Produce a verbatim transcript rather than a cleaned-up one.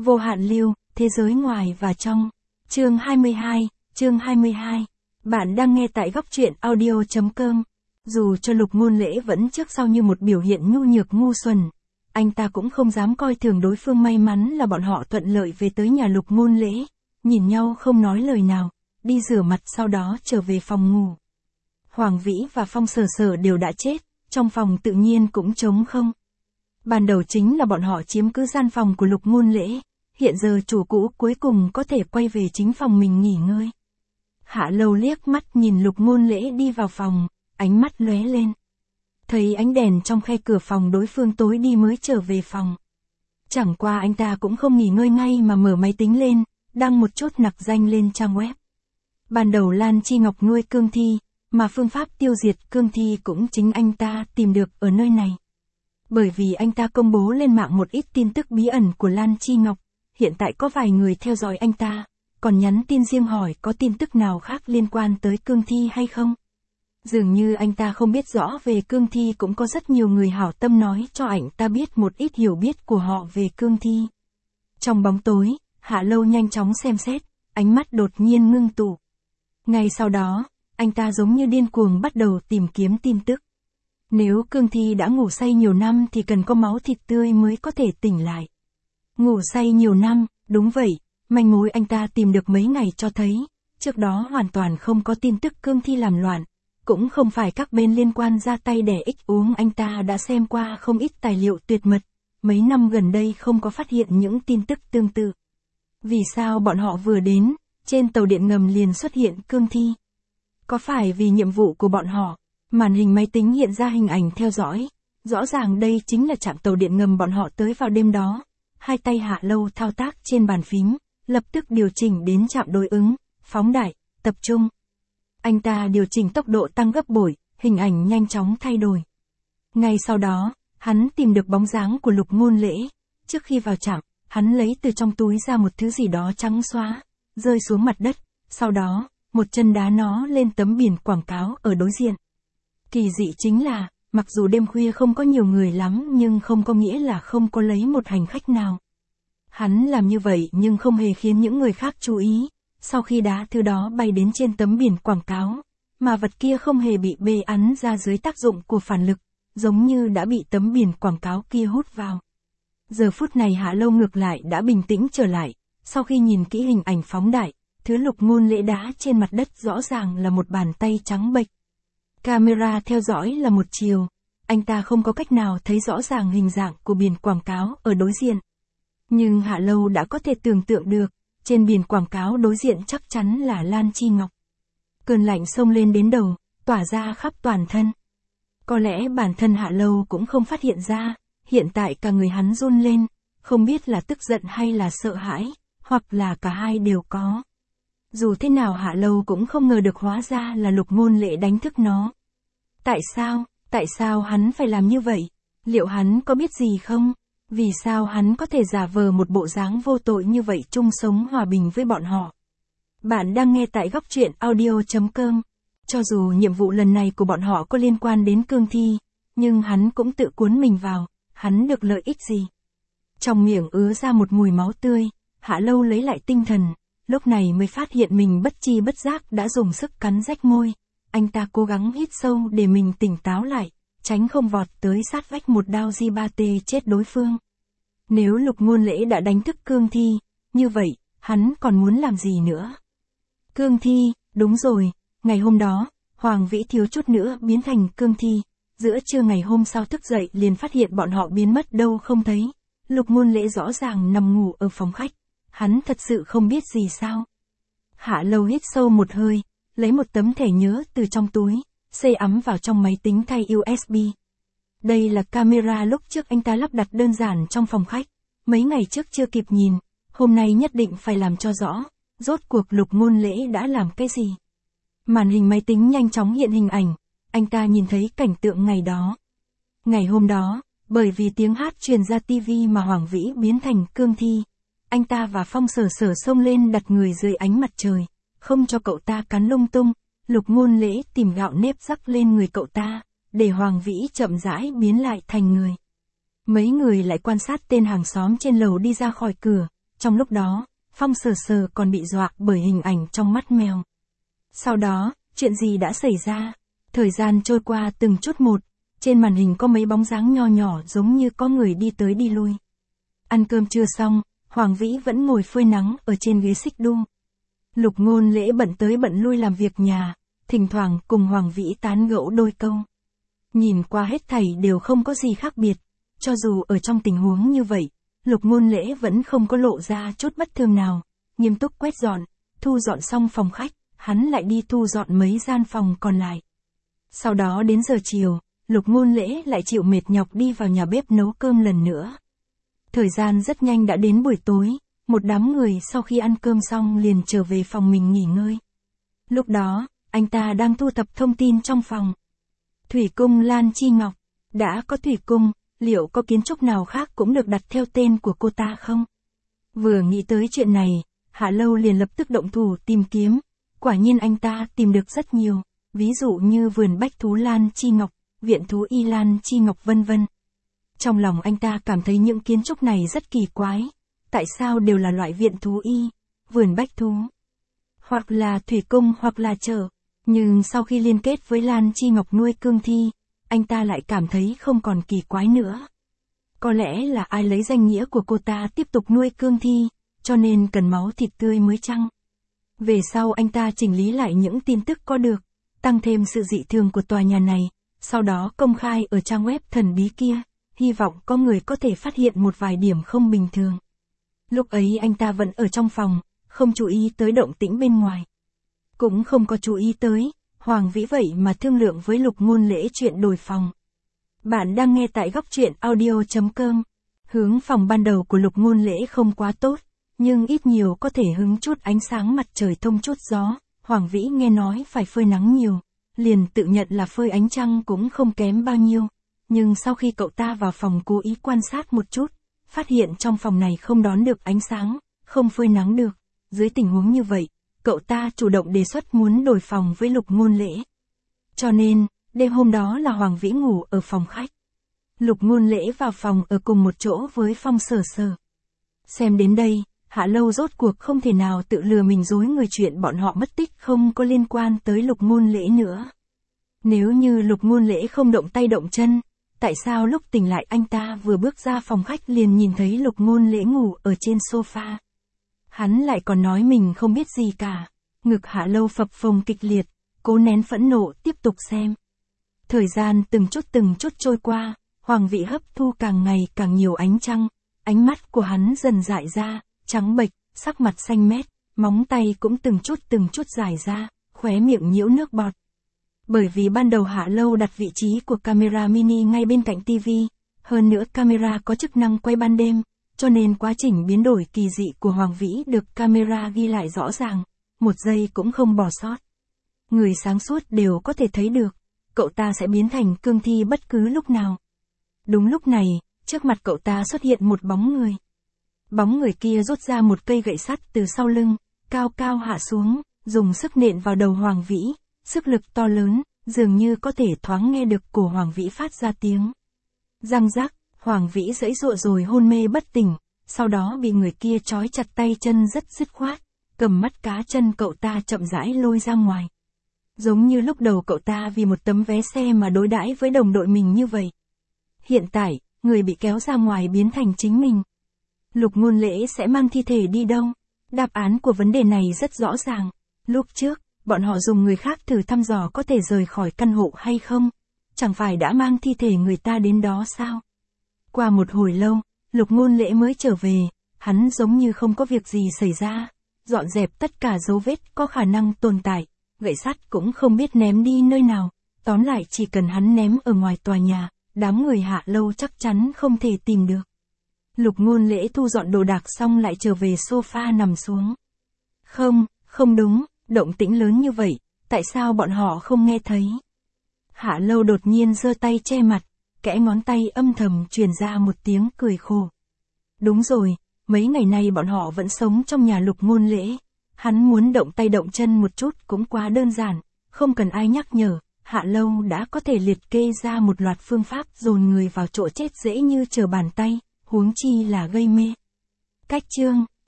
Vô hạn lưu, thế giới ngoài và trong. Chương hai mươi hai, chương hai mươi hai. Bạn đang nghe tại góc truyện audio chấm com. Dù cho Lục Ngôn Lễ vẫn trước sau như một biểu hiện nhu nhược ngu xuẩn, anh ta cũng không dám coi thường đối phương. May mắn là bọn họ thuận lợi về tới nhà Lục Ngôn Lễ, nhìn nhau không nói lời nào, đi rửa mặt sau đó trở về phòng ngủ. Hoàng Vĩ và Phong Sở Sở đều đã chết, trong phòng tự nhiên cũng trống không. Ban đầu chính là bọn họ chiếm cứ gian phòng của Lục Ngôn Lễ, hiện giờ chủ cũ cuối cùng có thể quay về chính phòng mình nghỉ ngơi. Hạ Lâu liếc mắt nhìn Lục Ngôn Lễ đi vào phòng, ánh mắt lóe lên. Thấy ánh đèn trong khe cửa phòng đối phương tối đi mới trở về phòng. Chẳng qua anh ta cũng không nghỉ ngơi ngay mà mở máy tính lên, đăng một chút nặc danh lên trang web. Ban đầu Lan Chi Ngọc nuôi cương thi, mà phương pháp tiêu diệt cương thi cũng chính anh ta tìm được ở nơi này. Bởi vì anh ta công bố lên mạng một ít tin tức bí ẩn của Lan Chi Ngọc, hiện tại có vài người theo dõi anh ta, còn nhắn tin riêng hỏi có tin tức nào khác liên quan tới cương thi hay không. Dường như anh ta không biết rõ về cương thi, cũng có rất nhiều người hảo tâm nói cho anh ta biết một ít hiểu biết của họ về cương thi. Trong bóng tối, Hạ Lâu nhanh chóng xem xét, ánh mắt đột nhiên ngưng tụ. Ngay sau đó, anh ta giống như điên cuồng bắt đầu tìm kiếm tin tức. Nếu cương thi đã ngủ say nhiều năm thì cần có máu thịt tươi mới có thể tỉnh lại. Ngủ say nhiều năm, đúng vậy, manh mối anh ta tìm được mấy ngày cho thấy, trước đó hoàn toàn không có tin tức cương thi làm loạn, cũng không phải các bên liên quan ra tay đẻ ích uống. Anh ta đã xem qua không ít tài liệu tuyệt mật, mấy năm gần đây không có phát hiện những tin tức tương tự. Vì sao bọn họ vừa đến, trên tàu điện ngầm liền xuất hiện cương thi? Có phải vì nhiệm vụ của bọn họ? Màn hình máy tính hiện ra hình ảnh theo dõi, rõ ràng đây chính là trạm tàu điện ngầm bọn họ tới vào đêm đó. Hai tay Hạ Lâu thao tác trên bàn phím, lập tức điều chỉnh đến trạm đối ứng, phóng đại, tập trung. Anh ta điều chỉnh tốc độ tăng gấp bội, hình ảnh nhanh chóng thay đổi. Ngay sau đó, hắn tìm được bóng dáng của Lục Ngôn Lễ. Trước khi vào trạm, hắn lấy từ trong túi ra một thứ gì đó trắng xóa, rơi xuống mặt đất, sau đó, một chân đá nó lên tấm biển quảng cáo ở đối diện. Kỳ dị chính là, mặc dù đêm khuya không có nhiều người lắm nhưng không có nghĩa là không có lấy một hành khách nào. Hắn làm như vậy nhưng không hề khiến những người khác chú ý. Sau khi đá thứ đó bay đến trên tấm biển quảng cáo, mà vật kia không hề bị bê ắn ra dưới tác dụng của phản lực, giống như đã bị tấm biển quảng cáo kia hút vào. Giờ phút này Hạ Lâu ngược lại đã bình tĩnh trở lại, sau khi nhìn kỹ hình ảnh phóng đại, thứ Lục Ngôn Lễ đá trên mặt đất rõ ràng là một bàn tay trắng bệch. Camera theo dõi là một chiều, anh ta không có cách nào thấy rõ ràng hình dạng của biển quảng cáo ở đối diện. Nhưng Hạ Lâu đã có thể tưởng tượng được, trên biển quảng cáo đối diện chắc chắn là Lan Chi Ngọc. Cơn lạnh xông lên đến đầu, tỏa ra khắp toàn thân. Có lẽ bản thân Hạ Lâu cũng không phát hiện ra, hiện tại cả người hắn run lên, không biết là tức giận hay là sợ hãi, hoặc là cả hai đều có. Dù thế nào Hạ Lâu cũng không ngờ được hóa ra là Lục Ngôn Lễ đánh thức nó. Tại sao, tại sao hắn phải làm như vậy? Liệu hắn có biết gì không? Vì sao hắn có thể giả vờ một bộ dáng vô tội như vậy chung sống hòa bình với bọn họ? Bạn đang nghe tại góc truyện audio chấm com. Cho dù nhiệm vụ lần này của bọn họ có liên quan đến cương thi, nhưng hắn cũng tự cuốn mình vào, hắn được lợi ích gì? Trong miệng ứa ra một mùi máu tươi, Hạ Lâu lấy lại tinh thần, lúc này mới phát hiện mình bất chi bất giác đã dùng sức cắn rách môi. Anh ta cố gắng hít sâu để mình tỉnh táo lại, tránh không vọt tới sát vách một đao di ba tê chết đối phương. Nếu Lục Ngôn Lễ đã đánh thức cương thi, như vậy, hắn còn muốn làm gì nữa? Cương thi, đúng rồi, ngày hôm đó, Hoàng Vĩ thiếu chút nữa biến thành cương thi, giữa trưa ngày hôm sau thức dậy liền phát hiện bọn họ biến mất đâu không thấy. Lục Ngôn Lễ rõ ràng nằm ngủ ở phòng khách, hắn thật sự không biết gì sao? Hạ Lâu hít sâu một hơi, lấy một tấm thẻ nhớ từ trong túi, xây ắm vào trong máy tính thay u ét bê. Đây là camera lúc trước anh ta lắp đặt đơn giản trong phòng khách, mấy ngày trước chưa kịp nhìn, hôm nay nhất định phải làm cho rõ, rốt cuộc Lục Ngôn Lễ đã làm cái gì. Màn hình máy tính nhanh chóng hiện hình ảnh, anh ta nhìn thấy cảnh tượng ngày đó. Ngày hôm đó, bởi vì tiếng hát truyền ra tivi mà Hoàng Vĩ biến thành cương thi, anh ta và Phong Sở Sở xông lên đặt người dưới ánh mặt trời, không cho cậu ta cắn lung tung. Lục Ngôn Lễ tìm gạo nếp rắc lên người cậu ta, để Hoàng Vĩ chậm rãi biến lại thành người. Mấy người lại quan sát tên hàng xóm trên lầu đi ra khỏi cửa, Trong lúc đó, Phong sờ sờ còn bị dọa bởi hình ảnh trong mắt mèo. Sau đó, chuyện gì đã xảy ra? Thời gian trôi qua từng chút một, trên màn hình có mấy bóng dáng nho nhỏ giống như có người đi tới đi lui. Ăn cơm trưa xong, Hoàng Vĩ vẫn ngồi phơi nắng ở trên ghế xích đu. Lục Ngôn Lễ bận tới bận lui làm việc nhà, thỉnh thoảng cùng Hoàng Vĩ tán gẫu đôi câu. Nhìn qua hết thảy đều không có gì khác biệt, cho dù ở trong tình huống như vậy, Lục Ngôn Lễ vẫn không có lộ ra chút bất thường nào, nghiêm túc quét dọn, thu dọn xong phòng khách, hắn lại đi thu dọn mấy gian phòng còn lại. Sau đó đến giờ chiều, Lục Ngôn Lễ lại chịu mệt nhọc đi vào nhà bếp nấu cơm lần nữa. Thời gian rất nhanh đã đến buổi tối, một đám người sau khi ăn cơm xong liền trở về phòng mình nghỉ ngơi. Lúc đó, anh ta đang thu thập thông tin trong phòng. Thủy cung Lan Chi Ngọc, đã có thủy cung, liệu có kiến trúc nào khác cũng được đặt theo tên của cô ta không? Vừa nghĩ tới chuyện này, Hạ Lâu liền lập tức động thủ tìm kiếm, quả nhiên anh ta tìm được rất nhiều, ví dụ như vườn bách thú Lan Chi Ngọc, viện thú y Lan Chi Ngọc vân vân. Trong lòng anh ta cảm thấy những kiến trúc này rất kỳ quái, tại sao đều là loại viện thú y, vườn bách thú, hoặc là thủy cung hoặc là chợ. Nhưng sau khi liên kết với Lan Chi Ngọc nuôi cương thi, anh ta lại cảm thấy không còn kỳ quái nữa. Có lẽ là ai lấy danh nghĩa của cô ta tiếp tục nuôi cương thi, cho nên cần máu thịt tươi mới chăng? Về sau anh ta chỉnh lý lại những tin tức có được, tăng thêm sự dị thường của tòa nhà này, sau đó công khai ở trang web thần bí kia, hy vọng có người có thể phát hiện một vài điểm không bình thường. Lúc ấy anh ta vẫn ở trong phòng, không chú ý tới động tĩnh bên ngoài. Cũng không có chú ý tới, Hoàng Vĩ vậy mà thương lượng với Lục Ngôn Lễ chuyện đổi phòng. Bạn đang nghe tại góc truyện audio chấm com. Hướng phòng ban đầu của Lục Ngôn Lễ không quá tốt, nhưng ít nhiều có thể hứng chút ánh sáng mặt trời thông chút gió. Hoàng Vĩ nghe nói phải phơi nắng nhiều, liền tự nhận là phơi ánh trăng cũng không kém bao nhiêu. Nhưng sau khi cậu ta vào phòng cố ý quan sát một chút, phát hiện trong phòng này không đón được ánh sáng, không phơi nắng được. Dưới tình huống như vậy, cậu ta chủ động đề xuất muốn đổi phòng với Lục Ngôn Lễ. Cho nên, đêm hôm đó là Hoàng Vĩ ngủ ở phòng khách. Lục Ngôn Lễ vào phòng ở cùng một chỗ với Phong sờ sờ. Xem đến đây, Hạ Lâu rốt cuộc không thể nào tự lừa mình dối người chuyện bọn họ mất tích không có liên quan tới Lục Ngôn Lễ nữa. Nếu như Lục Ngôn Lễ không động tay động chân, tại sao lúc tỉnh lại anh ta vừa bước ra phòng khách liền nhìn thấy Lục Ngôn Lễ ngủ ở trên sofa? Hắn lại còn nói mình không biết gì cả. Ngực Hạ Lâu phập phồng kịch liệt, cố nén phẫn nộ tiếp tục xem. Thời gian từng chút từng chút trôi qua, Hoàng Vĩ hấp thu càng ngày càng nhiều ánh trăng, ánh mắt của hắn dần dại ra, trắng bệch, sắc mặt xanh mét, móng tay cũng từng chút từng chút dài ra, khóe miệng nhiễu nước bọt. Bởi vì ban đầu Hạ Lâu đặt vị trí của camera mini ngay bên cạnh tivi, hơn nữa camera có chức năng quay ban đêm, cho nên quá trình biến đổi kỳ dị của Hoàng Vĩ được camera ghi lại rõ ràng, một giây cũng không bỏ sót. Người sáng suốt đều có thể thấy được, cậu ta sẽ biến thành cương thi bất cứ lúc nào. Đúng lúc này, trước mặt cậu ta xuất hiện một bóng người. Bóng người kia rút ra một cây gậy sắt từ sau lưng, cao cao hạ xuống, dùng sức nện vào đầu Hoàng Vĩ, sức lực to lớn, dường như có thể thoáng nghe được cổ Hoàng Vĩ phát ra tiếng. Răng rắc, Hoàng Vĩ giãy giụa rồi hôn mê bất tỉnh, sau đó bị người kia trói chặt tay chân rất dứt khoát, cầm mắt cá chân cậu ta chậm rãi lôi ra ngoài. Giống như lúc đầu cậu ta vì một tấm vé xe mà đối đãi với đồng đội mình như vậy. Hiện tại, người bị kéo ra ngoài biến thành chính mình. Lục Ngôn Lễ sẽ mang thi thể đi đâu? Đáp án của vấn đề này rất rõ ràng. Lúc trước, bọn họ dùng người khác thử thăm dò có thể rời khỏi căn hộ hay không? Chẳng phải đã mang thi thể người ta đến đó sao? Qua một hồi lâu, Lục Ngôn Lễ mới trở về, hắn giống như không có việc gì xảy ra, dọn dẹp tất cả dấu vết có khả năng tồn tại, gậy sắt cũng không biết ném đi nơi nào, tóm lại chỉ cần hắn ném ở ngoài tòa nhà, đám người Hạ Lâu chắc chắn không thể tìm được. Lục Ngôn Lễ thu dọn đồ đạc xong lại trở về sofa nằm xuống. Không, không đúng, động tĩnh lớn như vậy, tại sao bọn họ không nghe thấy? Hạ Lâu đột nhiên giơ tay che mặt, kẽ ngón tay âm thầm truyền ra một tiếng cười khổ. Đúng rồi, mấy ngày nay bọn họ vẫn sống trong nhà Lục Ngôn Lễ. Hắn muốn động tay động chân một chút cũng quá đơn giản, không cần ai nhắc nhở, Hạ Lâu đã có thể liệt kê ra một loạt phương pháp dồn người vào chỗ chết dễ như trở bàn tay, huống chi là gây mê. Cách chương